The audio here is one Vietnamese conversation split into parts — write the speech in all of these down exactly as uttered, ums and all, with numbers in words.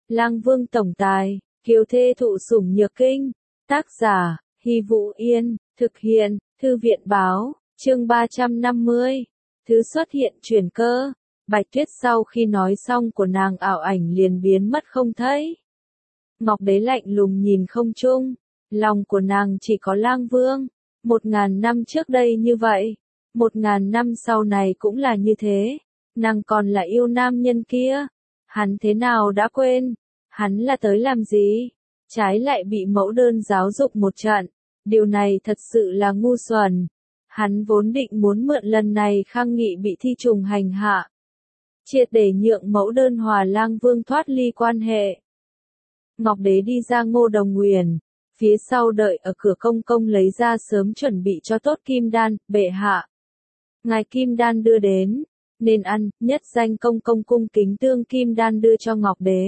Lang Vương tổng tài, kiều thê thụ sủng nhược kinh. Tác giả, Hy Vũ Yên, thực hiện, Thư viện báo, chương ba trăm năm mươi. Thứ xuất hiện chuyển cơ. Bạch Tuyết sau khi nói xong của nàng ảo ảnh liền biến mất không thấy. Ngọc Đế lạnh lùng nhìn không trung, lòng của nàng chỉ có Lang Vương. Một ngàn năm trước đây như vậy, một ngàn năm sau này cũng là như thế. Nàng còn là yêu nam nhân kia, hắn thế nào đã quên, hắn là tới làm gì, trái lại bị mẫu đơn giáo dục một trận, điều này thật sự là ngu xuẩn. Hắn vốn định muốn mượn lần này khang nghị bị thi trùng hành hạ, triệt để nhượng mẫu đơn hòa Lang Vương thoát ly quan hệ. Ngọc Đế đi ra Ngô Đồng Nguyền, phía sau đợi ở cửa công công lấy ra sớm chuẩn bị cho tốt kim đan, bệ hạ. Ngài kim đan đưa đến, nên ăn, nhất danh công công cung kính tương kim đan đưa cho Ngọc Đế.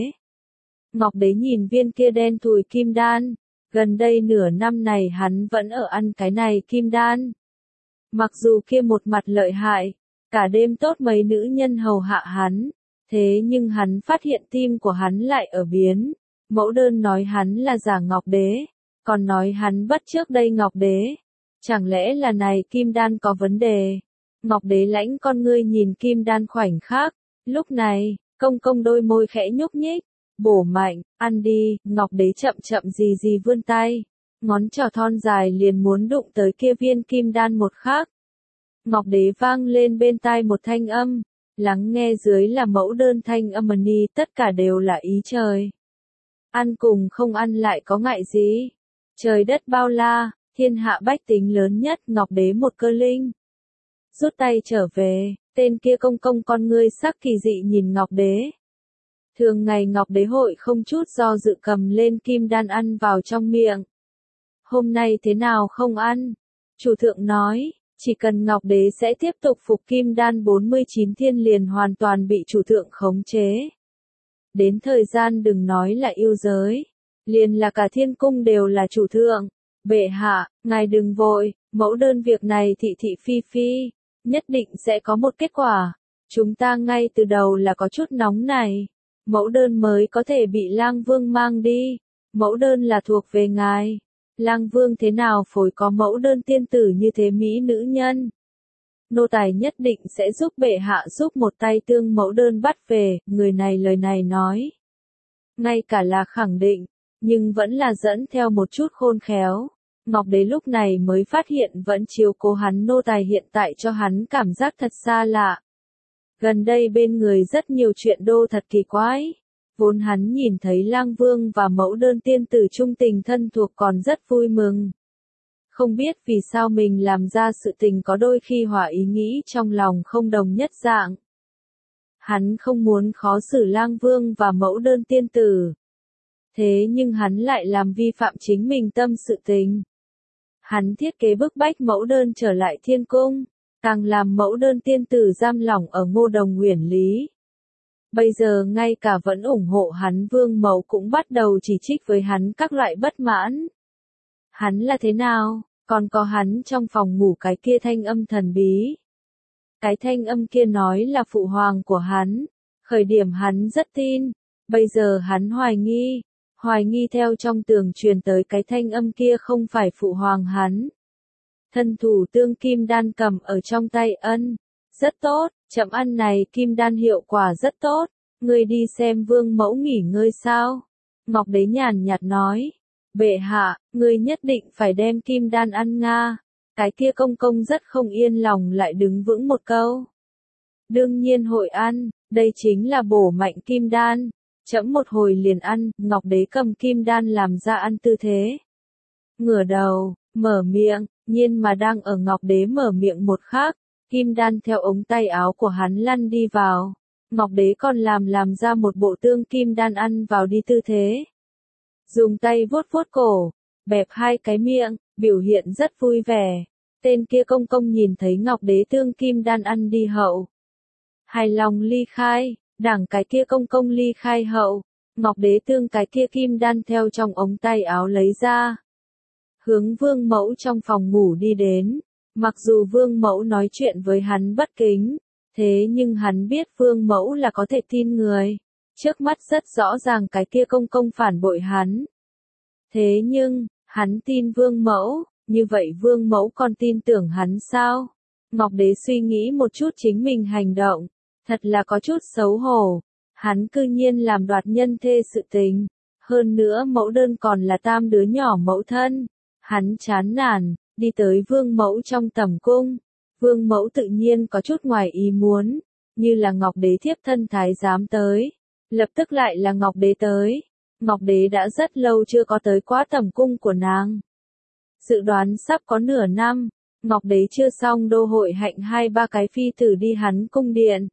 Ngọc Đế nhìn viên kia đen thùi kim đan, gần đây nửa năm này hắn vẫn ở ăn cái này kim đan. Mặc dù kia một mặt lợi hại, cả đêm tốt mấy nữ nhân hầu hạ hắn, thế nhưng hắn phát hiện tim của hắn lại ở biến. Mẫu đơn nói hắn là giả Ngọc Đế, còn nói hắn bắt trước đây Ngọc Đế. Chẳng lẽ là này kim đan có vấn đề? Ngọc Đế lãnh con ngươi nhìn kim đan khoảnh khắc, lúc này, công công đôi môi khẽ nhúc nhích, bổ mạnh, ăn đi. Ngọc Đế chậm chậm gì gì vươn tay, ngón trỏ thon dài liền muốn đụng tới kia viên kim đan một khắc. Ngọc Đế vang lên bên tai một thanh âm, lắng nghe dưới là mẫu đơn thanh âm ni, tất cả đều là ý trời. Ăn cùng không ăn lại có ngại gì? Trời đất bao la, thiên hạ bách tính lớn nhất, Ngọc Đế một cơ linh. Rút tay trở về, tên kia công công con ngươi sắc kỳ dị nhìn Ngọc Đế. Thường ngày Ngọc Đế hội không chút do dự cầm lên kim đan ăn vào trong miệng. Hôm nay thế nào không ăn? Chủ thượng nói, chỉ cần Ngọc Đế sẽ tiếp tục phục kim đan bốn mươi chín thiên liền hoàn toàn bị chủ thượng khống chế. Đến thời gian đừng nói là yêu giới, liền là cả thiên cung đều là chủ thượng. Bệ hạ, ngài đừng vội, mẫu đơn việc này thị thị phi phi, nhất định sẽ có một kết quả. Chúng ta ngay từ đầu là có chút nóng này, mẫu đơn mới có thể bị Lang Vương mang đi. Mẫu đơn là thuộc về ngài. Lang Vương thế nào phối có mẫu đơn tiên tử như thế mỹ nữ nhân. Nô tài nhất định sẽ giúp bệ hạ giúp một tay tương mẫu đơn bắt về. Người này lời này nói, ngay cả là khẳng định, nhưng vẫn là dẫn theo một chút khôn khéo. Ngọc Đế lúc này mới phát hiện vẫn chiếu cố hắn nô tài hiện tại cho hắn cảm giác thật xa lạ. Gần đây bên người rất nhiều chuyện đô thật kỳ quái. Vốn hắn nhìn thấy Lang Vương và mẫu đơn tiên tử trung tình thân thuộc còn rất vui mừng. Không biết vì sao mình làm ra sự tình có đôi khi hỏa ý nghĩ trong lòng không đồng nhất dạng. Hắn không muốn khó xử Lang Vương và mẫu đơn tiên tử. Thế nhưng hắn lại làm vi phạm chính mình tâm sự tình. Hắn thiết kế bức bách mẫu đơn trở lại thiên cung, càng làm mẫu đơn tiên tử giam lỏng ở Ngô Đồng Nguyền lý. Bây giờ ngay cả vẫn ủng hộ hắn Vương mẫu cũng bắt đầu chỉ trích với hắn các loại bất mãn. Hắn là thế nào, còn có hắn trong phòng ngủ cái kia thanh âm thần bí. Cái thanh âm kia nói là phụ hoàng của hắn, khởi điểm hắn rất tin, bây giờ hắn hoài nghi. Hoài nghi theo trong tường truyền tới cái thanh âm kia không phải phụ hoàng hắn. Thân thủ tương kim đan cầm ở trong tay ân. Rất tốt, chậm ăn này kim đan hiệu quả rất tốt. Ngươi đi xem Vương mẫu nghỉ ngơi sao? Ngọc Đế nhàn nhạt nói. Bệ hạ, ngươi nhất định phải đem kim đan ăn nga. Cái kia công công rất không yên lòng lại đứng vững một câu. Đương nhiên hội ăn, đây chính là bổ mạnh kim đan. Chẫm một hồi liền ăn. Ngọc Đế cầm kim đan làm ra ăn tư thế. Ngửa đầu, mở miệng, nhiên mà đang ở Ngọc Đế mở miệng một khắc, kim đan theo ống tay áo của hắn lăn đi vào. Ngọc Đế còn làm làm ra một bộ tương kim đan ăn vào đi tư thế. Dùng tay vuốt vuốt cổ, bẹp hai cái miệng, biểu hiện rất vui vẻ. Tên kia công công nhìn thấy Ngọc Đế tương kim đan ăn đi hậu. Hài lòng ly khai. Đảng cái kia công công ly khai hậu, Ngọc Đế tương cái kia kim đan theo trong ống tay áo lấy ra. Hướng Vương mẫu trong phòng ngủ đi đến, mặc dù Vương mẫu nói chuyện với hắn bất kính, thế nhưng hắn biết Vương mẫu là có thể tin người. Trước mắt rất rõ ràng cái kia công công phản bội hắn. Thế nhưng, hắn tin vương mẫu, như vậy vương mẫu còn tin tưởng hắn sao? Ngọc Đế suy nghĩ một chút chính mình hành động, thật là có chút xấu hổ. Hắn cư nhiên làm đoạt nhân thê sự tình, hơn nữa mẫu đơn còn là tam đứa nhỏ mẫu thân. Hắn chán nản, đi tới vương mẫu trong tầm cung. Vương mẫu tự nhiên có chút ngoài ý muốn, như là Ngọc Đế thiếp thân thái giám tới, lập tức lại là Ngọc Đế tới. Ngọc Đế đã rất lâu chưa có tới quá tầm cung của nàng. Dự đoán sắp có nửa năm, Ngọc Đế chưa xong đô hội hạnh hai ba cái phi tử đi hắn cung điện.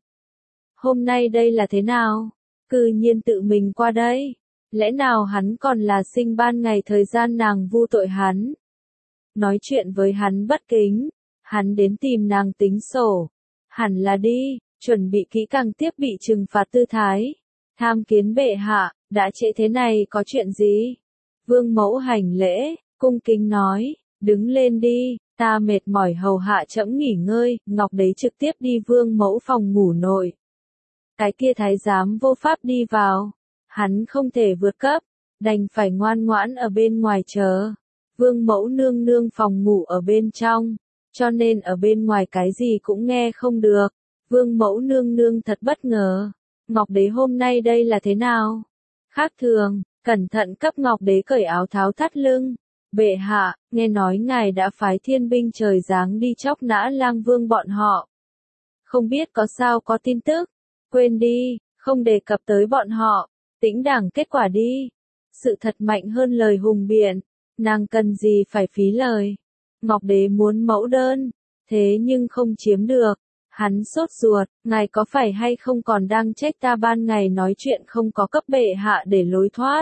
Hôm nay đây là thế nào? Cư nhiên tự mình qua đây. Lẽ nào hắn còn là sinh ban ngày thời gian nàng vu tội hắn? Nói chuyện với hắn bất kính, hắn đến tìm nàng tính sổ. Hẳn là đi, chuẩn bị kỹ càng tiếp bị trừng phạt tư thái. Tham kiến bệ hạ, đã trễ thế này có chuyện gì? Vương mẫu hành lễ, cung kính nói, đứng lên đi, ta mệt mỏi hầu hạ trẫm nghỉ ngơi. Ngọc Đế trực tiếp đi vương mẫu phòng ngủ nội. Cái kia thái giám vô pháp đi vào, hắn không thể vượt cấp, đành phải ngoan ngoãn ở bên ngoài chờ. Vương mẫu nương nương phòng ngủ ở bên trong, cho nên ở bên ngoài cái gì cũng nghe không được. Vương mẫu nương nương thật bất ngờ, Ngọc Đế hôm nay đây là thế nào? Khác thường, cẩn thận cấp Ngọc Đế cởi áo tháo thắt lưng. Bệ hạ, nghe nói ngài đã phái thiên binh trời giáng đi chóc nã lang vương bọn họ. Không biết có sao có tin tức? Quên đi, không đề cập tới bọn họ, tĩnh đẳng kết quả đi. Sự thật mạnh hơn lời hùng biện, nàng cần gì phải phí lời. Ngọc Đế muốn mẫu đơn, thế nhưng không chiếm được. Hắn sốt ruột, ngài có phải hay không còn đang trách ta ban ngày nói chuyện không có cấp bệ hạ để lối thoát?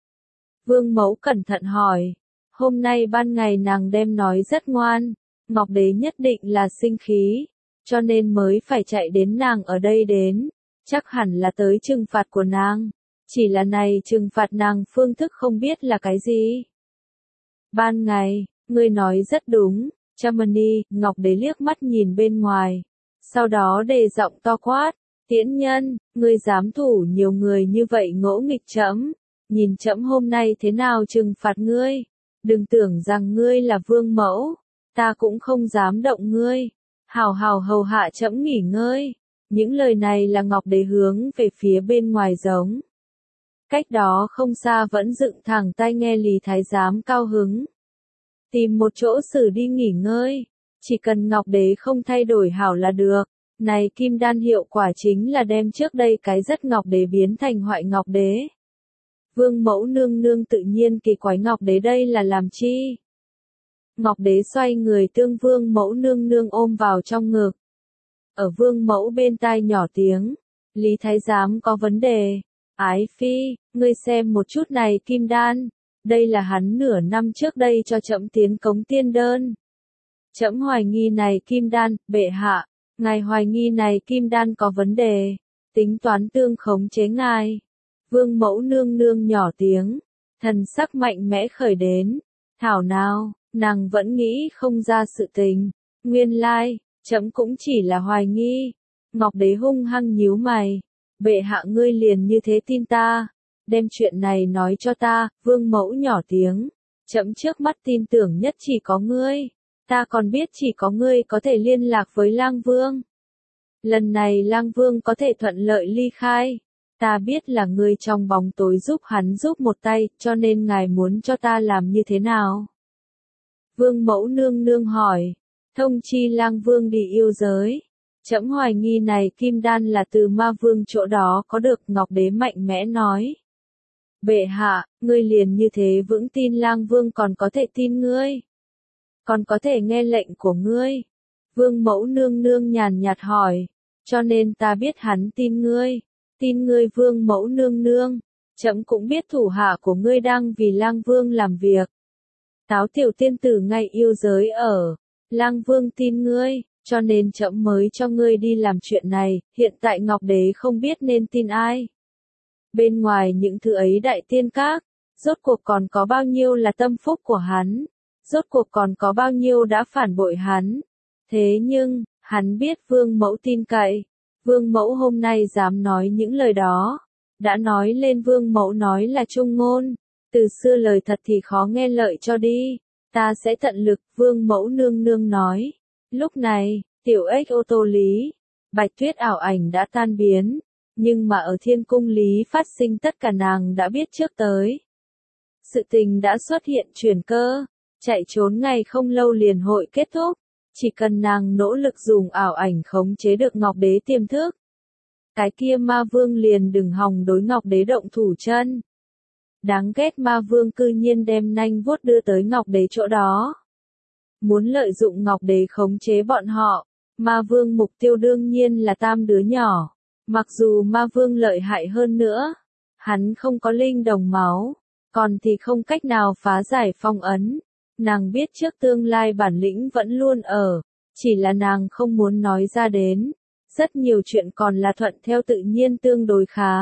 Vương mẫu cẩn thận hỏi, hôm nay ban ngày nàng đem nói rất ngoan, Ngọc Đế nhất định là sinh khí, cho nên mới phải chạy đến nàng ở đây đến, chắc hẳn là tới trừng phạt của nàng, chỉ là này trừng phạt nàng phương thức không biết là cái gì. Ban ngày, ngươi nói rất đúng, Chamani. Ngọc Đế liếc mắt nhìn bên ngoài, sau đó đề giọng to quát, tiễn nhân, ngươi dám thủ nhiều người như vậy ngỗ nghịch trẫm, nhìn trẫm hôm nay thế nào trừng phạt ngươi, đừng tưởng rằng ngươi là vương mẫu, ta cũng không dám động ngươi, hào hào hầu hạ trẫm nghỉ ngơi. Những lời này là Ngọc Đế hướng về phía bên ngoài giống. Cách đó không xa vẫn dựng thẳng tai nghe Lý Thái Giám cao hứng. Tìm một chỗ xử đi nghỉ ngơi, chỉ cần Ngọc Đế không thay đổi hảo là được. Này kim đan hiệu quả chính là đem trước đây cái rất Ngọc Đế biến thành hoại Ngọc Đế. Vương mẫu nương nương tự nhiên kỳ quái Ngọc Đế đây là làm chi? Ngọc Đế xoay người tương vương mẫu nương nương ôm vào trong ngực. Ở vương mẫu bên tai nhỏ tiếng, Lý Thái Giám có vấn đề. Ái phi, ngươi xem một chút này kim đan, đây là hắn nửa năm trước đây cho trẫm tiến cống tiên đơn. Trẫm hoài nghi này kim đan, bệ hạ, ngài hoài nghi này kim đan có vấn đề, tính toán tương khống chế ngài. Vương mẫu nương nương nhỏ tiếng, thần sắc mạnh mẽ khởi đến, thảo nào, nàng vẫn nghĩ không ra sự tình, nguyên lai, trẫm cũng chỉ là hoài nghi. Ngọc Đế hung hăng nhíu mày, bệ hạ ngươi liền như thế tin ta, đem chuyện này nói cho ta. Vương mẫu nhỏ tiếng, trẫm trước mắt tin tưởng nhất chỉ có ngươi, ta còn biết chỉ có ngươi có thể liên lạc với Lang Vương. Lần này Lang Vương có thể thuận lợi ly khai, ta biết là ngươi trong bóng tối giúp hắn giúp một tay, cho nên ngài muốn cho ta làm như thế nào? Vương mẫu nương nương hỏi, thông chi Lang Vương đi yêu giới. Trẫm hoài nghi này kim đan là từ ma vương chỗ đó có được. Ngọc Đế mạnh mẽ nói. Bệ hạ, ngươi liền như thế vững tin Lang Vương còn có thể tin ngươi, còn có thể nghe lệnh của ngươi. Vương mẫu nương nương nhàn nhạt hỏi, cho nên ta biết hắn tin ngươi, tin ngươi vương mẫu nương nương, trẫm cũng biết thủ hạ của ngươi đang vì Lang Vương làm việc. Táo tiểu tiên tử ngay yêu giới ở, Lang Vương tin ngươi, cho nên trẫm mới cho ngươi đi làm chuyện này, hiện tại Ngọc Đế không biết nên tin ai. Bên ngoài những thứ ấy đại tiên các, rốt cuộc còn có bao nhiêu là tâm phúc của hắn, rốt cuộc còn có bao nhiêu đã phản bội hắn. Thế nhưng, hắn biết vương mẫu tin cậy, vương mẫu hôm nay dám nói những lời đó, đã nói lên vương mẫu nói là trung ngôn, từ xưa lời thật thì khó nghe lợi cho đi, ta sẽ tận lực, vương mẫu nương nương nói. Lúc này, tiểu ếch ô tô lý, Bạch Tuyết ảo ảnh đã tan biến, nhưng mà ở thiên cung lý phát sinh tất cả nàng đã biết trước tới. Sự tình đã xuất hiện chuyển cơ, chạy trốn ngày không lâu liền hội kết thúc, chỉ cần nàng nỗ lực dùng ảo ảnh khống chế được Ngọc Đế tiềm thức. Cái kia ma vương liền đừng hòng đối Ngọc Đế động thủ chân. Đáng ghét ma vương cư nhiên đem nanh vuốt đưa tới Ngọc Đế chỗ đó. Muốn lợi dụng Ngọc Đế khống chế bọn họ, ma vương mục tiêu đương nhiên là tam đứa nhỏ. Mặc dù ma vương lợi hại hơn nữa, hắn không có linh đồng máu, còn thì không cách nào phá giải phong ấn. Nàng biết trước tương lai bản lĩnh vẫn luôn ở, chỉ là nàng không muốn nói ra đến. Rất nhiều chuyện còn là thuận theo tự nhiên tương đối khá.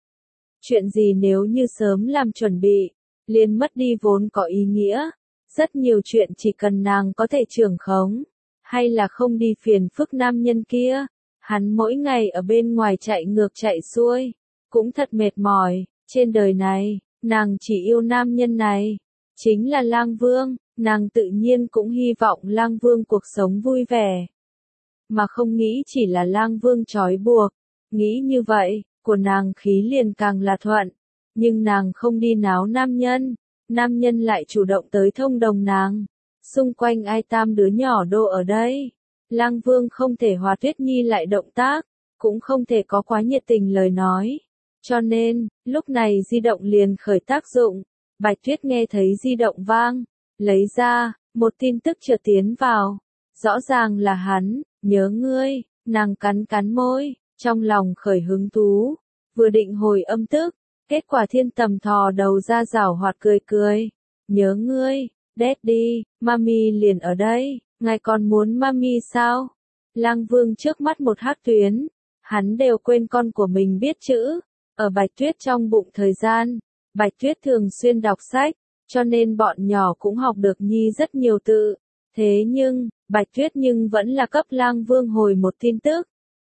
Chuyện gì nếu như sớm làm chuẩn bị, liền mất đi vốn có ý nghĩa. Rất nhiều chuyện chỉ cần nàng có thể trưởng khống, hay là không đi phiền phức nam nhân kia. Hắn mỗi ngày ở bên ngoài chạy ngược chạy xuôi, cũng thật mệt mỏi. Trên đời này, nàng chỉ yêu nam nhân này, chính là Lang Vương. Nàng tự nhiên cũng hy vọng Lang Vương cuộc sống vui vẻ, mà không nghĩ chỉ là Lang Vương trói buộc. Nghĩ như vậy, của nàng khí liền càng là thuận, nhưng nàng không đi náo nam nhân, nam nhân lại chủ động tới thông đồng nàng. Xung quanh ai tam đứa nhỏ đô ở đây, Lang Vương không thể hòa Tuyết Nhi lại động tác, cũng không thể có quá nhiệt tình lời nói. Cho nên, lúc này di động liền khởi tác dụng. Bạch Tuyết nghe thấy di động vang, lấy ra, một tin tức chợt tiến vào. Rõ ràng là hắn, nhớ ngươi, nàng cắn cắn môi, trong lòng khởi hứng thú, vừa định hồi âm tức, kết quả thiên tầm thò đầu ra giảo hoạt cười cười. Nhớ ngươi, Daddy, Mami liền ở đây, ngài còn muốn Mami sao? Lang Vương trước mắt một hắc tuyến, hắn đều quên con của mình biết chữ. Ở Bạch Tuyết trong bụng thời gian, Bạch Tuyết thường xuyên đọc sách, cho nên bọn nhỏ cũng học được nhi rất nhiều tự. Thế nhưng, Bạch Tuyết nhưng vẫn là cấp Lang Vương hồi một tin tức.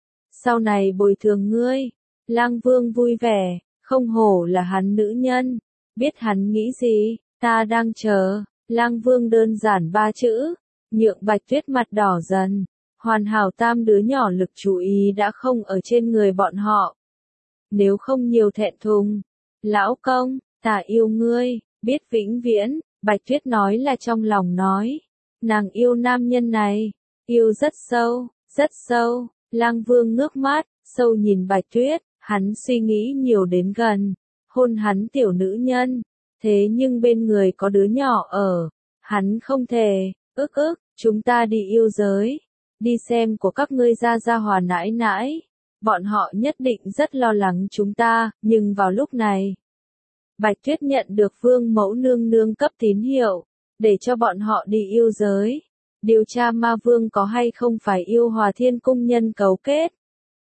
Sau này bồi thường ngươi. Lang Vương vui vẻ, không hổ là hắn nữ nhân, biết hắn nghĩ gì, ta đang chờ. Lang Vương đơn giản ba chữ, nhượng Bạch Tuyết mặt đỏ dần. Hoàn hảo tam đứa nhỏ lực chú ý đã không ở trên người bọn họ. Nếu không nhiều thẹn thùng. Lão công, ta yêu ngươi, biết vĩnh viễn. Bạch Tuyết nói là trong lòng nói. Nàng yêu nam nhân này, yêu rất sâu, rất sâu. Lang Vương ngước mắt, sâu nhìn Bạch Tuyết, hắn suy nghĩ nhiều đến gần, hôn hắn tiểu nữ nhân, thế nhưng bên người có đứa nhỏ ở, hắn không thể, ức ức, chúng ta đi yêu giới, đi xem của các ngươi gia gia hòa nãi nãi, bọn họ nhất định rất lo lắng chúng ta, nhưng vào lúc này, Bạch Tuyết nhận được Vương mẫu nương nương cấp tín hiệu, để cho bọn họ đi yêu giới. Điều tra ma vương có hay không phải yêu hòa thiên cung nhân cấu kết.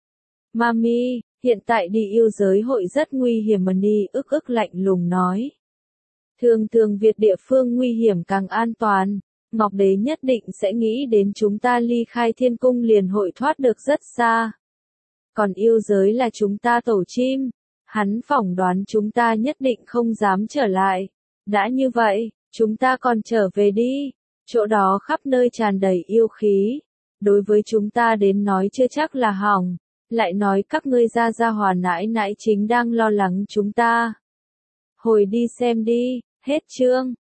Mami, hiện tại đi yêu giới hội rất nguy hiểm mà Ni ức ức lạnh lùng nói. Thường thường Việt địa phương nguy hiểm càng an toàn, Ngọc Đế nhất định sẽ nghĩ đến chúng ta ly khai thiên cung liền hội thoát được rất xa. Còn yêu giới là chúng ta tổ chim, hắn phỏng đoán chúng ta nhất định không dám trở lại. Đã như vậy, chúng ta còn trở về đi. Chỗ đó khắp nơi tràn đầy yêu khí, đối với chúng ta đến nói chưa chắc là hỏng, lại nói các ngươi gia gia hòa nãi nãi chính đang lo lắng chúng ta. Hồi đi xem đi, hết chương.